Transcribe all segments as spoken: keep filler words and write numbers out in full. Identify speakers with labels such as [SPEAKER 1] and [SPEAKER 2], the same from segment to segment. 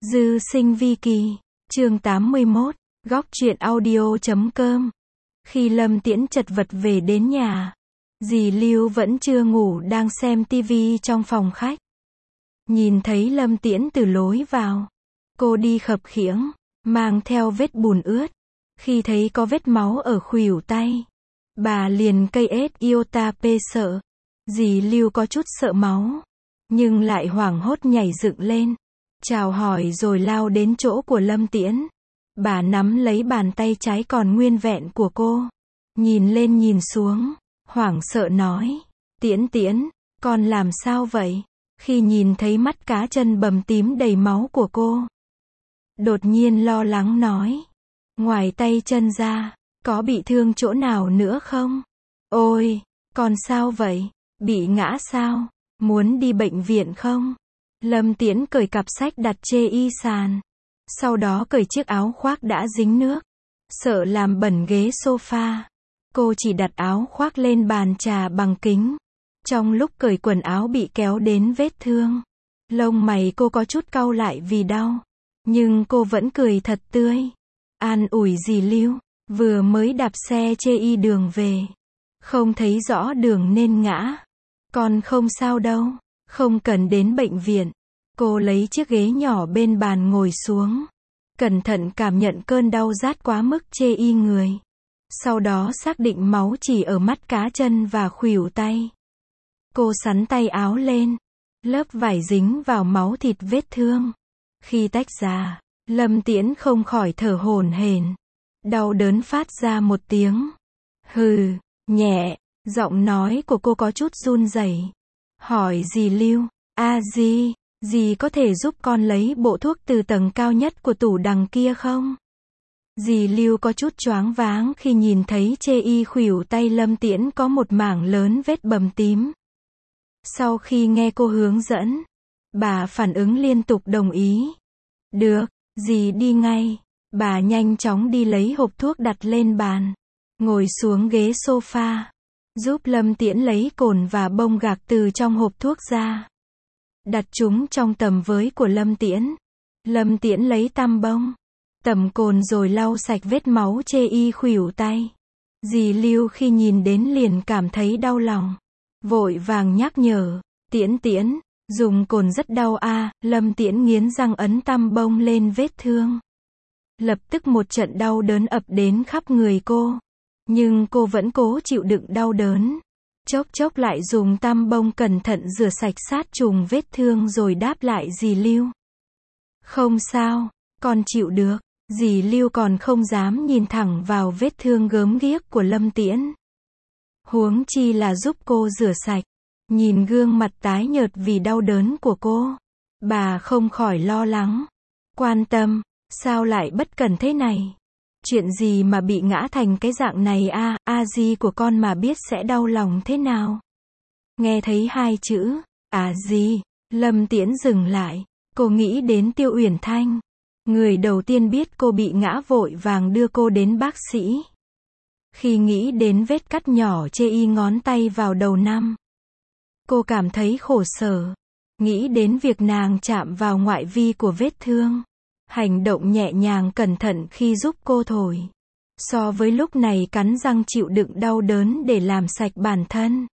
[SPEAKER 1] Dư sinh vi kỳ, chương tám mươi mốt, góc truyện audio chấm com. Khi Lâm Tiễn chật vật về đến nhà, dì Lưu vẫn chưa ngủ đang xem tivi trong phòng khách. Nhìn thấy Lâm Tiễn từ lối vào, cô đi khập khiễng, mang theo vết bùn ướt. Khi thấy có vết máu ở khuỷu tay, bà liền cây ết iota p sợ. Dì Lưu có chút sợ máu, nhưng lại hoảng hốt nhảy dựng lên, chào hỏi rồi lao đến chỗ của Lâm Tiễn. Bà nắm lấy bàn tay trái còn nguyên vẹn của cô, nhìn lên nhìn xuống, hoảng sợ nói, Tiễn Tiễn, con làm sao vậy? Khi nhìn thấy mắt cá chân bầm tím đầy máu của cô, đột nhiên lo lắng nói, ngoài tay chân ra, có bị thương chỗ nào nữa không? Ôi, con sao vậy? Bị ngã sao? Muốn đi bệnh viện không? Lâm Tiễn cởi cặp sách đặt chê y sàn, sau đó cởi chiếc áo khoác đã dính nước, sợ làm bẩn ghế sofa. Cô chỉ đặt áo khoác lên bàn trà bằng kính. Trong lúc cởi quần áo bị kéo đến vết thương, lông mày cô có chút cau lại vì đau, nhưng cô vẫn cười thật tươi, an ủi dì Lưu, vừa mới đạp xe chê y đường về, không thấy rõ đường nên ngã. Con không sao đâu, không cần đến bệnh viện. Cô lấy chiếc ghế nhỏ bên bàn ngồi xuống, cẩn thận cảm nhận cơn đau rát quá mức chê y người. Sau đó xác định máu chỉ ở mắt cá chân và khuỷu tay. Cô xắn tay áo lên, lớp vải dính vào máu thịt vết thương. Khi tách ra, Lâm Tiễn không khỏi thở hổn hển, đau đớn phát ra một tiếng hừ nhẹ. Giọng nói của cô có chút run rẩy. Hỏi dì Lưu, a dì, dì có thể giúp con lấy bộ thuốc từ tầng cao nhất của tủ đằng kia không? Dì Lưu có chút choáng váng khi nhìn thấy chê y khuỷu tay Lâm Tiễn có một mảng lớn vết bầm tím. Sau khi nghe cô hướng dẫn, bà phản ứng liên tục đồng ý. Được, dì đi ngay. Bà nhanh chóng đi lấy hộp thuốc đặt lên bàn, ngồi xuống ghế sofa, giúp Lâm Tiễn lấy cồn và bông gạc từ trong hộp thuốc ra, đặt chúng trong tầm với của Lâm Tiễn. Lâm Tiễn lấy tăm bông, tẩm cồn rồi lau sạch vết máu chê y khuỷu tay. Dì Lưu khi nhìn đến liền cảm thấy đau lòng, vội vàng nhắc nhở, Tiễn Tiễn, dùng cồn rất đau a. À. Lâm Tiễn nghiến răng ấn tăm bông lên vết thương. Lập tức một trận đau đớn ập đến khắp người cô. Nhưng cô vẫn cố chịu đựng đau đớn. Chốc chốc lại dùng tăm bông cẩn thận rửa sạch sát trùng vết thương rồi đáp lại dì Lưu. Không sao, con chịu được. Dì Lưu còn không dám nhìn thẳng vào vết thương gớm ghiếc của Lâm Tiễn. Huống chi là giúp cô rửa sạch. Nhìn gương mặt tái nhợt vì đau đớn của cô, bà không khỏi lo lắng, quan tâm, sao lại bất cẩn thế này? Chuyện gì mà bị ngã thành cái dạng này a, a di của con mà biết sẽ đau lòng thế nào? Nghe thấy hai chữ, à di, Lâm Tiễn dừng lại, cô nghĩ đến Tiêu Uyển Thanh. Người đầu tiên biết cô bị ngã vội vàng đưa cô đến bác sĩ. Khi nghĩ đến vết cắt nhỏ chê y ngón tay vào đầu năm, cô cảm thấy khổ sở. Nghĩ đến việc nàng chạm vào ngoại vi của vết thương, hành động nhẹ nhàng cẩn thận khi giúp cô thổi, so với lúc này cắn răng chịu đựng đau đớn để làm sạch bản thân.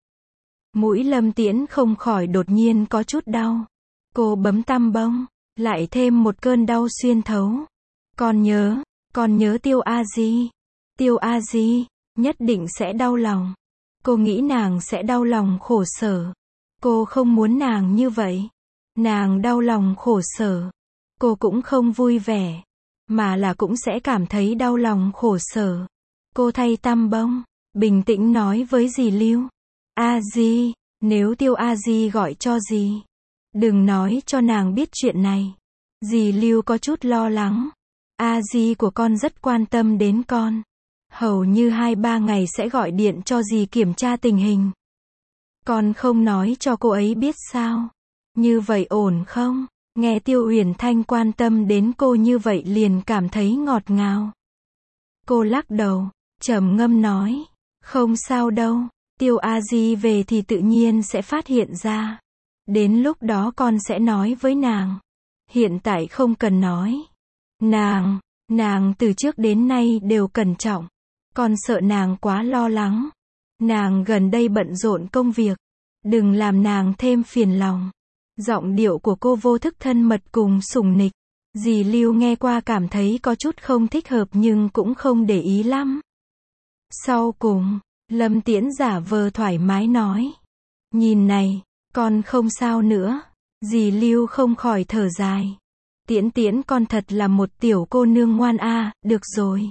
[SPEAKER 1] Mũi Lâm Tiễn không khỏi đột nhiên có chút đau. Cô bấm tăm bông, lại thêm một cơn đau xuyên thấu. Con nhớ, con nhớ Tiêu a di. Tiêu a di, nhất định sẽ đau lòng. Cô nghĩ nàng sẽ đau lòng khổ sở. Cô không muốn nàng như vậy. Nàng đau lòng khổ sở, cô cũng không vui vẻ, mà là cũng sẽ cảm thấy đau lòng khổ sở. Cô thay tăm bông, bình tĩnh nói với dì Lưu, a di, nếu Tiêu a di gọi cho dì, đừng nói cho nàng biết chuyện này. Dì Lưu có chút lo lắng, a di của con rất quan tâm đến con, hầu như hai ba ngày sẽ gọi điện cho dì kiểm tra tình hình. Con không nói cho cô ấy biết sao? Như vậy ổn không? Nghe Tiêu Uyển Thanh quan tâm đến cô như vậy liền cảm thấy ngọt ngào. Cô lắc đầu, trầm ngâm nói, không sao đâu, Tiêu a di về thì tự nhiên sẽ phát hiện ra. Đến lúc đó con sẽ nói với nàng. Hiện tại không cần nói. Nàng, nàng từ trước đến nay đều cẩn trọng. Con sợ nàng quá lo lắng. Nàng gần đây bận rộn công việc. Đừng làm nàng thêm phiền lòng. Giọng điệu của cô vô thức thân mật cùng sủng nịch. Dì Lưu nghe qua cảm thấy có chút không thích hợp nhưng cũng không để ý lắm. Sau cùng, Lâm Tiễn giả vờ thoải mái nói. Nhìn này, con không sao nữa. Dì Lưu không khỏi thở dài. Tiễn Tiễn con thật là một tiểu cô nương ngoan a, à, được rồi.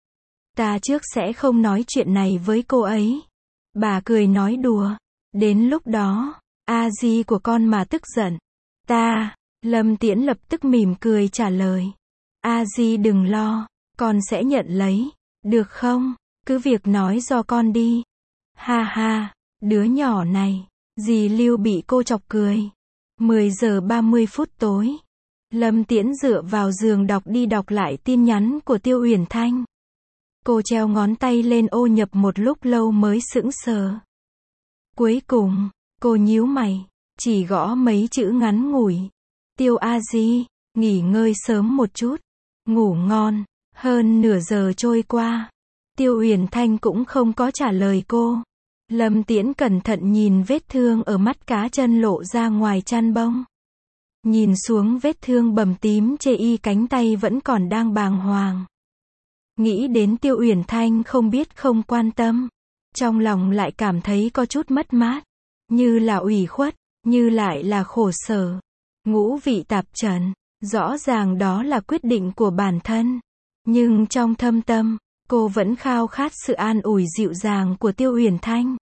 [SPEAKER 1] Ta trước sẽ không nói chuyện này với cô ấy. Bà cười nói đùa. Đến lúc đó, a di của con mà tức giận. Ta, Lâm Tiễn lập tức mỉm cười trả lời. A di đừng lo, con sẽ nhận lấy. Được không? Cứ việc nói do con đi. Ha ha, đứa nhỏ này. Dì Lưu bị cô chọc cười. mười giờ ba mươi phút tối. Lâm Tiễn dựa vào giường đọc đi đọc lại tin nhắn của Tiêu Uyển Thanh. Cô treo ngón tay lên ô nhập một lúc lâu mới sững sờ. Cuối cùng, cô nhíu mày, chỉ gõ mấy chữ ngắn ngủi. Tiêu a di, nghỉ ngơi sớm một chút. Ngủ ngon. Hơn nửa giờ trôi qua. Tiêu Uyển Thanh cũng không có trả lời cô. Lâm Tiễn cẩn thận nhìn vết thương ở mắt cá chân lộ ra ngoài chăn bông. Nhìn xuống vết thương bầm tím chê y cánh tay vẫn còn đang bàng hoàng. Nghĩ đến Tiêu Uyển Thanh không biết không quan tâm. Trong lòng lại cảm thấy có chút mất mát. Như là ủy khuất, như lại là khổ sở. Ngũ vị tạp trần. Rõ ràng đó là quyết định của bản thân. Nhưng trong thâm tâm, cô vẫn khao khát sự an ủi dịu dàng của Tiêu Uyển Thanh.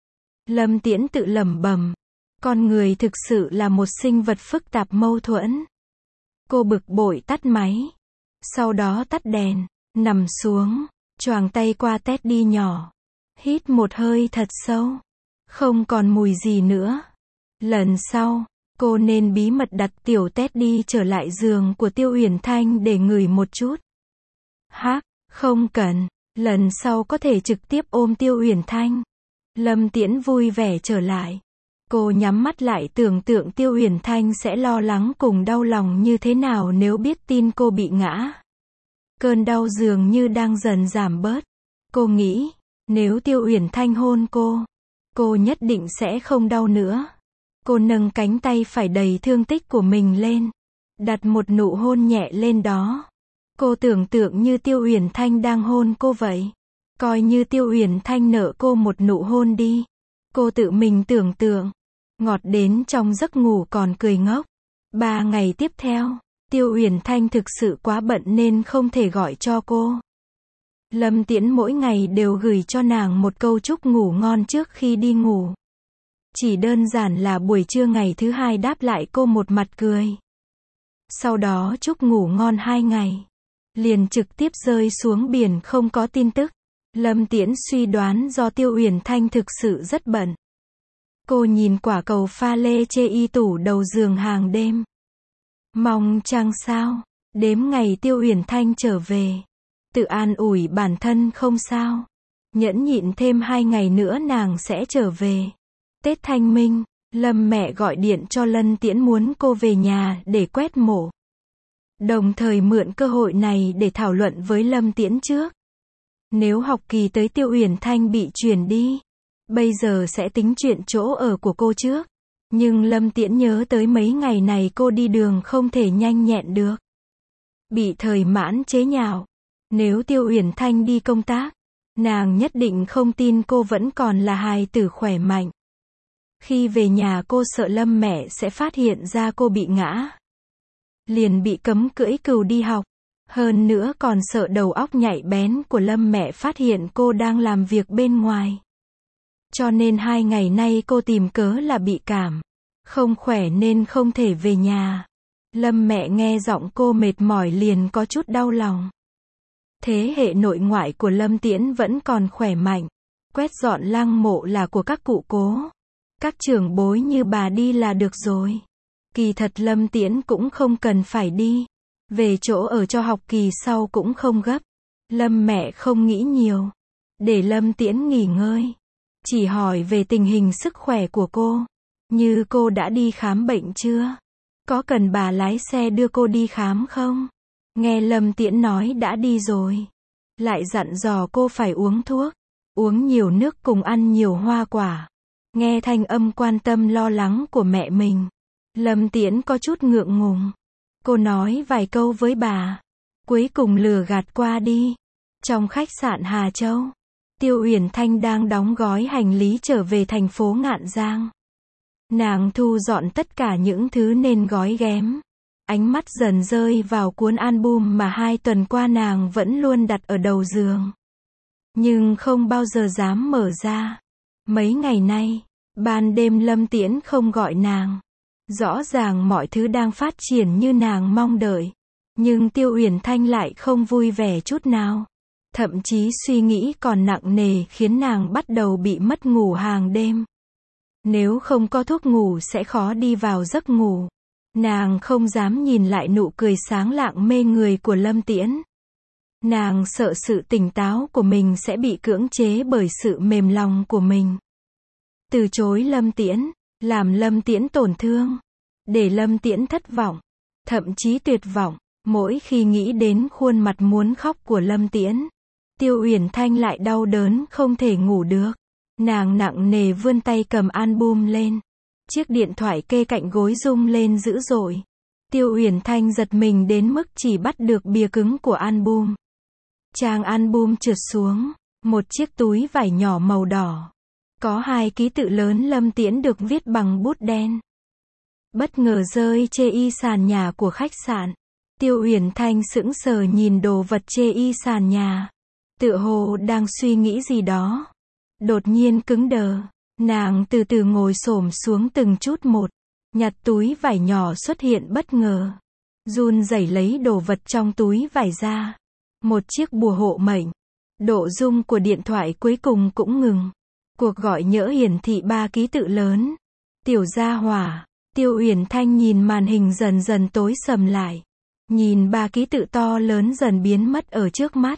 [SPEAKER 1] Lâm Tiễn tự lẩm bẩm. Con người thực sự là một sinh vật phức tạp mâu thuẫn. Cô bực bội tắt máy. Sau đó tắt đèn. Nằm xuống. Choàng tay qua tét đi nhỏ. Hít một hơi thật sâu. Không còn mùi gì nữa. Lần sau, cô nên bí mật đặt tiểu tét đi trở lại giường của Tiêu Uyển Thanh để ngửi một chút. Hắc, không cần. Lần sau có thể trực tiếp ôm Tiêu Uyển Thanh. Lâm Tiễn vui vẻ trở lại. Cô nhắm mắt lại tưởng tượng Tiêu Uyển Thanh sẽ lo lắng cùng đau lòng như thế nào nếu biết tin cô bị ngã. Cơn đau dường như đang dần giảm bớt. Cô nghĩ, nếu Tiêu Uyển Thanh hôn cô, cô nhất định sẽ không đau nữa. Cô nâng cánh tay phải đầy thương tích của mình lên, đặt một nụ hôn nhẹ lên đó. Cô tưởng tượng như Tiêu Uyển Thanh đang hôn cô vậy. Coi như Tiêu Uyển Thanh nợ cô một nụ hôn đi. Cô tự mình tưởng tượng. Ngọt đến trong giấc ngủ còn cười ngốc. Ba ngày tiếp theo, Tiêu Uyển Thanh thực sự quá bận nên không thể gọi cho cô. Lâm Tiễn mỗi ngày đều gửi cho nàng một câu chúc ngủ ngon trước khi đi ngủ. Chỉ đơn giản là buổi trưa ngày thứ hai đáp lại cô một mặt cười. Sau đó chúc ngủ ngon hai ngày. Liền trực tiếp rơi xuống biển không có tin tức. Lâm Tiễn suy đoán do Tiêu Uyển Thanh thực sự rất bận. Cô nhìn quả cầu pha lê chê y tủ đầu giường hàng đêm. Mong chăng sao, đếm ngày Tiêu Uyển Thanh trở về. Tự an ủi bản thân không sao. Nhẫn nhịn thêm hai ngày nữa nàng sẽ trở về. Tết Thanh Minh, Lâm mẹ gọi điện cho Lâm Tiễn muốn cô về nhà để quét mộ. Đồng thời mượn cơ hội này để thảo luận với Lâm Tiễn trước. Nếu học kỳ tới Tiêu Uyển Thanh bị chuyển đi, bây giờ sẽ tính chuyện chỗ ở của cô trước. Nhưng Lâm Tiễn nhớ tới mấy ngày này cô đi đường không thể nhanh nhẹn được. Bị thời mãn chế nhạo. Nếu Tiêu Uyển Thanh đi công tác, nàng nhất định không tin cô vẫn còn là hài tử khỏe mạnh. Khi về nhà cô sợ Lâm mẹ sẽ phát hiện ra cô bị ngã. Liền bị cấm cưỡi cừu đi học. Hơn nữa còn sợ đầu óc nhạy bén của Lâm mẹ phát hiện cô đang làm việc bên ngoài. Cho nên hai ngày nay cô tìm cớ là bị cảm. Không khỏe nên không thể về nhà. Lâm mẹ nghe giọng cô mệt mỏi liền có chút đau lòng. Thế hệ nội ngoại của Lâm Tiễn vẫn còn khỏe mạnh. Quét dọn lăng mộ là của các cụ cố. Các trưởng bối như bà đi là được rồi. Kỳ thật Lâm Tiễn cũng không cần phải đi. Về chỗ ở cho học kỳ sau cũng không gấp. Lâm mẹ không nghĩ nhiều. Để Lâm Tiễn nghỉ ngơi. Chỉ hỏi về tình hình sức khỏe của cô. Như cô đã đi khám bệnh chưa? Có cần bà lái xe đưa cô đi khám không? Nghe Lâm Tiễn nói đã đi rồi. Lại dặn dò cô phải uống thuốc, uống nhiều nước cùng ăn nhiều hoa quả. Nghe thanh âm quan tâm lo lắng của mẹ mình, Lâm Tiễn có chút ngượng ngùng. Cô nói vài câu với bà, cuối cùng lừa gạt qua đi. Trong khách sạn Hà Châu, Tiêu Uyển Thanh đang đóng gói hành lý trở về thành phố Ngạn Giang. Nàng thu dọn tất cả những thứ nên gói ghém. Ánh mắt dần rơi vào cuốn album mà hai tuần qua nàng vẫn luôn đặt ở đầu giường. Nhưng không bao giờ dám mở ra. Mấy ngày nay, ban đêm Lâm Tiễn không gọi nàng. Rõ ràng mọi thứ đang phát triển như nàng mong đợi. Nhưng Tiêu Uyển Thanh lại không vui vẻ chút nào. Thậm chí suy nghĩ còn nặng nề khiến nàng bắt đầu bị mất ngủ hàng đêm. Nếu không có thuốc ngủ sẽ khó đi vào giấc ngủ. Nàng không dám nhìn lại nụ cười sáng lạng mê người của Lâm Tiễn. Nàng sợ sự tỉnh táo của mình sẽ bị cưỡng chế bởi sự mềm lòng của mình. Từ chối Lâm Tiễn, làm Lâm Tiễn tổn thương, để Lâm Tiễn thất vọng, thậm chí tuyệt vọng. Mỗi khi nghĩ đến khuôn mặt muốn khóc của Lâm Tiễn, Tiêu Uyển Thanh lại đau đớn không thể ngủ được. Nàng nặng nề vươn tay cầm album lên. Chiếc điện thoại kê cạnh gối rung lên dữ dội. Tiêu Uyển Thanh giật mình đến mức chỉ bắt được bìa cứng của album. Trang album trượt xuống, một chiếc túi vải nhỏ màu đỏ. Có hai ký tự lớn Lâm Tiễn được viết bằng bút đen. Bất ngờ rơi chê y sàn nhà của khách sạn. Tiêu Uyển Thanh sững sờ nhìn đồ vật chê y sàn nhà. Tựa hồ đang suy nghĩ gì đó. Đột nhiên cứng đờ. Nàng từ từ ngồi xổm xuống từng chút một. Nhặt túi vải nhỏ xuất hiện bất ngờ. Run rẩy lấy đồ vật trong túi vải ra. Một chiếc bùa hộ mệnh. Độ rung của điện thoại cuối cùng cũng ngừng. Cuộc gọi nhỡ hiển thị ba ký tự lớn. Tiểu gia hỏa. Tiêu Uyển Thanh nhìn màn hình dần dần tối sầm lại. Nhìn ba ký tự to lớn dần biến mất ở trước mắt.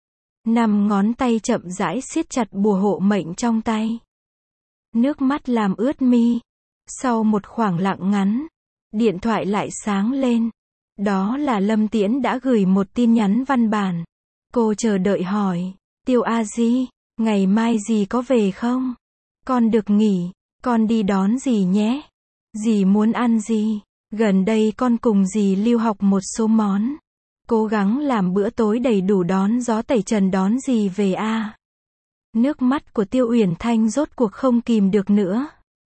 [SPEAKER 1] Năm ngón tay chậm rãi siết chặt bùa hộ mệnh trong tay. Nước mắt làm ướt mi. Sau một khoảng lặng ngắn, điện thoại lại sáng lên. Đó là Lâm Tiễn đã gửi một tin nhắn văn bản. Cô chờ đợi hỏi, Tiêu A Di, ngày mai dì có về không? Con được nghỉ, con đi đón dì nhé. Dì muốn ăn gì? Gần đây con cùng dì lưu học một số món. Cố gắng làm bữa tối đầy đủ đón gió tẩy trần đón dì về a. Nước mắt của Tiêu Uyển Thanh rốt cuộc không kìm được nữa.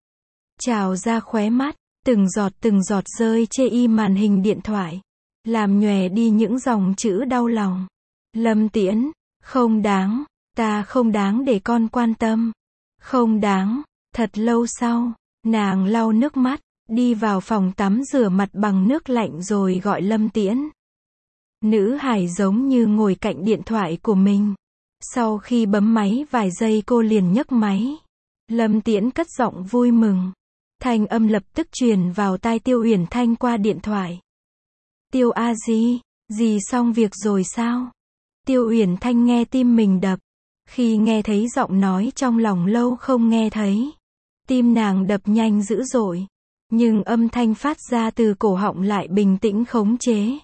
[SPEAKER 1] Trào ra khóe mắt, từng giọt từng giọt rơi chê y màn hình điện thoại. Làm nhòe đi những dòng chữ đau lòng. Lâm Tiễn, không đáng, ta không đáng để con quan tâm. Không đáng. Thật lâu sau, nàng lau nước mắt, đi vào phòng tắm rửa mặt bằng nước lạnh rồi gọi Lâm Tiễn. Nữ hài giống như ngồi cạnh điện thoại của mình. Sau khi bấm máy vài giây cô liền nhấc máy. Lâm Tiễn cất giọng vui mừng. Thanh âm lập tức truyền vào tai Tiêu Uyển Thanh qua điện thoại. Tiêu A Di, dì xong việc rồi sao? Tiêu Uyển Thanh nghe tim mình đập. Khi nghe thấy giọng nói trong lòng lâu không nghe thấy. Tim nàng đập nhanh dữ dội. Nhưng âm thanh phát ra từ cổ họng lại bình tĩnh khống chế.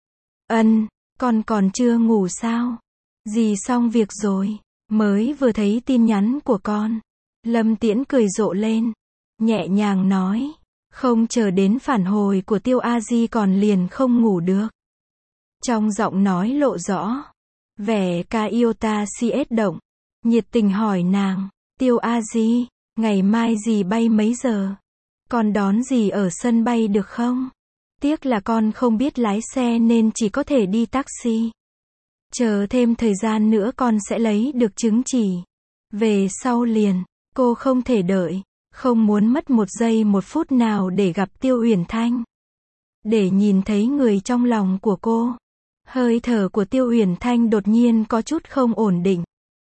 [SPEAKER 1] Ân, con còn chưa ngủ sao? Dì xong việc rồi, mới vừa thấy tin nhắn của con. Lâm Tiễn cười rộ lên, nhẹ nhàng nói, không chờ đến phản hồi của Tiêu A Di còn liền không ngủ được. Trong giọng nói lộ rõ vẻ ca yêu ta si ết động, nhiệt tình hỏi nàng, Tiêu A Di, ngày mai dì bay mấy giờ? Con đón dì ở sân bay được không? Tiếc là con không biết lái xe nên chỉ có thể đi taxi. Chờ thêm thời gian nữa con sẽ lấy được chứng chỉ. Về sau liền, cô không thể đợi, không muốn mất một giây một phút nào để gặp Tiêu Uyển Thanh. Để nhìn thấy người trong lòng của cô. Hơi thở của Tiêu Uyển Thanh đột nhiên có chút không ổn định.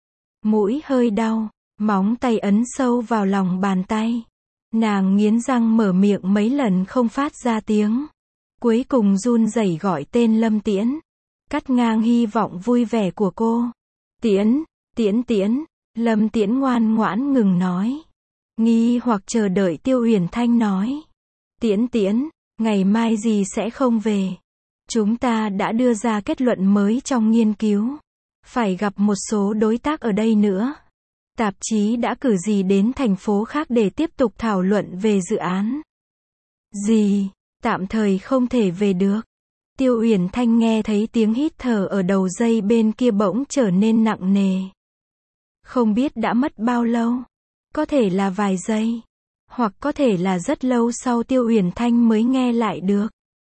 [SPEAKER 1] Mũi hơi đau, móng tay ấn sâu vào lòng bàn tay. Nàng nghiến răng mở miệng mấy lần không phát ra tiếng. Cuối cùng run rẩy gọi tên Lâm Tiễn. Cắt ngang hy vọng vui vẻ của cô. Tiễn, Tiễn Tiễn. Lâm Tiễn ngoan ngoãn ngừng nói. Nghi hoặc chờ đợi Tiêu Uyển Thanh nói. Tiễn Tiễn, Ngày mai dì sẽ không về. Chúng ta đã đưa ra kết luận mới trong nghiên cứu. Phải gặp một số đối tác ở đây nữa. Tạp chí đã cử dì đến thành phố khác để tiếp tục thảo luận về dự án. Dì, tạm thời không thể về được. Tiêu Uyển Thanh nghe thấy tiếng hít thở ở đầu dây bên kia bỗng trở nên nặng nề. Không biết đã mất bao lâu. Có thể là vài giây. Hoặc có thể là rất lâu sau Tiêu Uyển Thanh mới nghe lại được.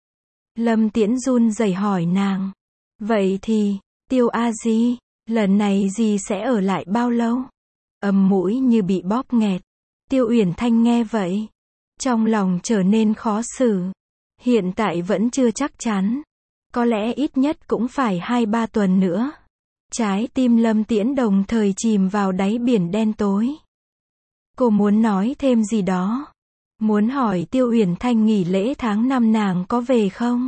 [SPEAKER 1] Lâm Tiễn run rẩy hỏi nàng. Vậy thì, Tiêu A Di, lần này dì sẽ ở lại bao lâu? Ầm mũi như bị bóp nghẹt. Tiêu Uyển Thanh nghe vậy. Trong lòng trở nên khó xử. Hiện tại vẫn chưa chắc chắn. Có lẽ ít nhất cũng phải hai ba tuần nữa. Trái tim Lâm Tiễn đồng thời chìm vào đáy biển đen tối. Cô muốn nói thêm gì đó. Muốn hỏi Tiêu Uyển Thanh nghỉ lễ tháng năm nàng có về không?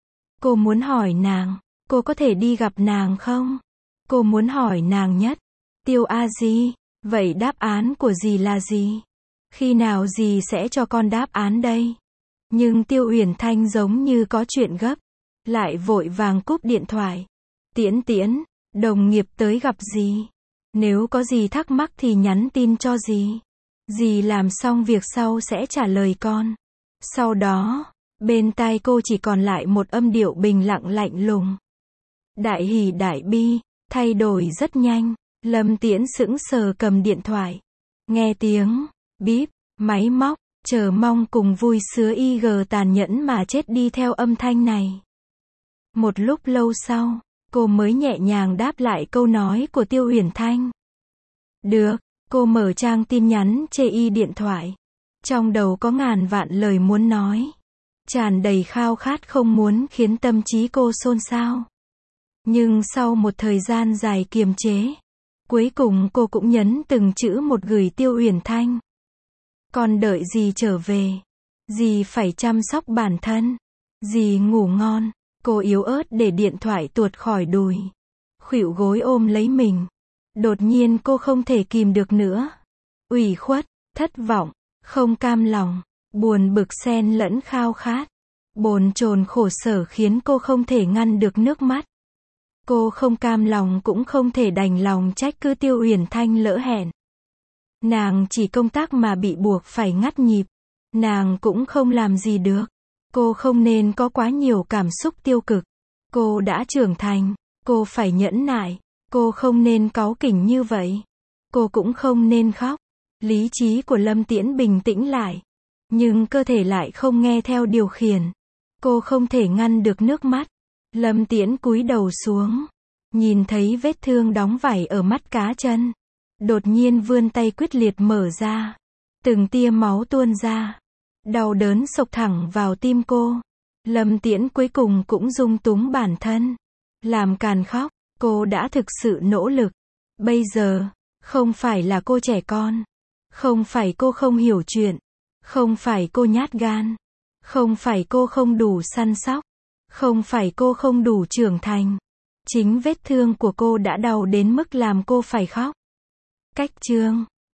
[SPEAKER 1] Cô muốn hỏi nàng, cô có thể đi gặp nàng không? Cô muốn hỏi nàng nhất. Tiêu A Di, vậy đáp án của dì là gì? Khi nào dì sẽ cho con đáp án đây? Nhưng Tiêu Uyển Thanh giống như có chuyện gấp. Lại vội vàng cúp điện thoại. Tiễn Tiễn, đồng nghiệp tới gặp dì. Nếu có gì thắc mắc thì nhắn tin cho dì. Dì làm xong việc sau sẽ trả lời con. Sau đó, bên tai cô chỉ còn lại một âm điệu bình lặng lạnh lùng. Đại hỉ đại bi, thay đổi rất nhanh. Lâm Tiễn sững sờ cầm điện thoại. Nghe tiếng, bíp, máy móc, chờ mong cùng vui sứa i giê tàn nhẫn mà chết đi theo âm thanh này. Một lúc lâu sau, cô mới nhẹ nhàng đáp lại câu nói của Tiêu Uyển Thanh. Được, cô mở trang tin nhắn chê y điện thoại. Trong đầu có ngàn vạn lời muốn nói. Tràn đầy khao khát không muốn khiến tâm trí cô xôn xao. Nhưng sau một thời gian dài kiềm chế, cuối cùng cô cũng nhấn từng chữ một gửi Tiêu Uyển Thanh. Con đợi dì trở về. Dì phải chăm sóc bản thân. Dì ngủ ngon. Cô yếu ớt để điện thoại tuột khỏi đùi. Khuỵu gối ôm lấy mình. Đột nhiên cô không thể kìm được nữa. Ủy khuất, thất vọng, không cam lòng, buồn bực xen lẫn khao khát. Bồn chồn khổ sở khiến cô không thể ngăn được nước mắt. Cô không cam lòng cũng không thể đành lòng trách cứ Tiêu Uyển Thanh lỡ hẹn. Nàng chỉ công tác mà bị buộc phải ngắt nhịp. Nàng cũng không làm gì được. Cô không nên có quá nhiều cảm xúc tiêu cực. Cô đã trưởng thành. Cô phải nhẫn nại. Cô không nên cáu kỉnh như vậy. Cô cũng không nên khóc. Lý trí của Lâm Tiễn bình tĩnh lại. Nhưng cơ thể lại không nghe theo điều khiển. Cô không thể ngăn được nước mắt. Lâm Tiễn cúi đầu xuống. Nhìn thấy vết thương đóng vảy ở mắt cá chân. Đột nhiên vươn tay quyết liệt mở ra. Từng tia máu tuôn ra. Đau đớn xộc thẳng vào tim cô. Lâm Tiễn cuối cùng cũng dung túng bản thân. Làm càn khóc. Cô đã thực sự nỗ lực. Bây giờ, không phải là cô trẻ con. Không phải cô không hiểu chuyện. Không phải cô nhát gan. Không phải cô không đủ săn sóc. Không phải cô không đủ trưởng thành. Chính vết thương của cô đã đau đến mức làm cô phải khóc. Cách chương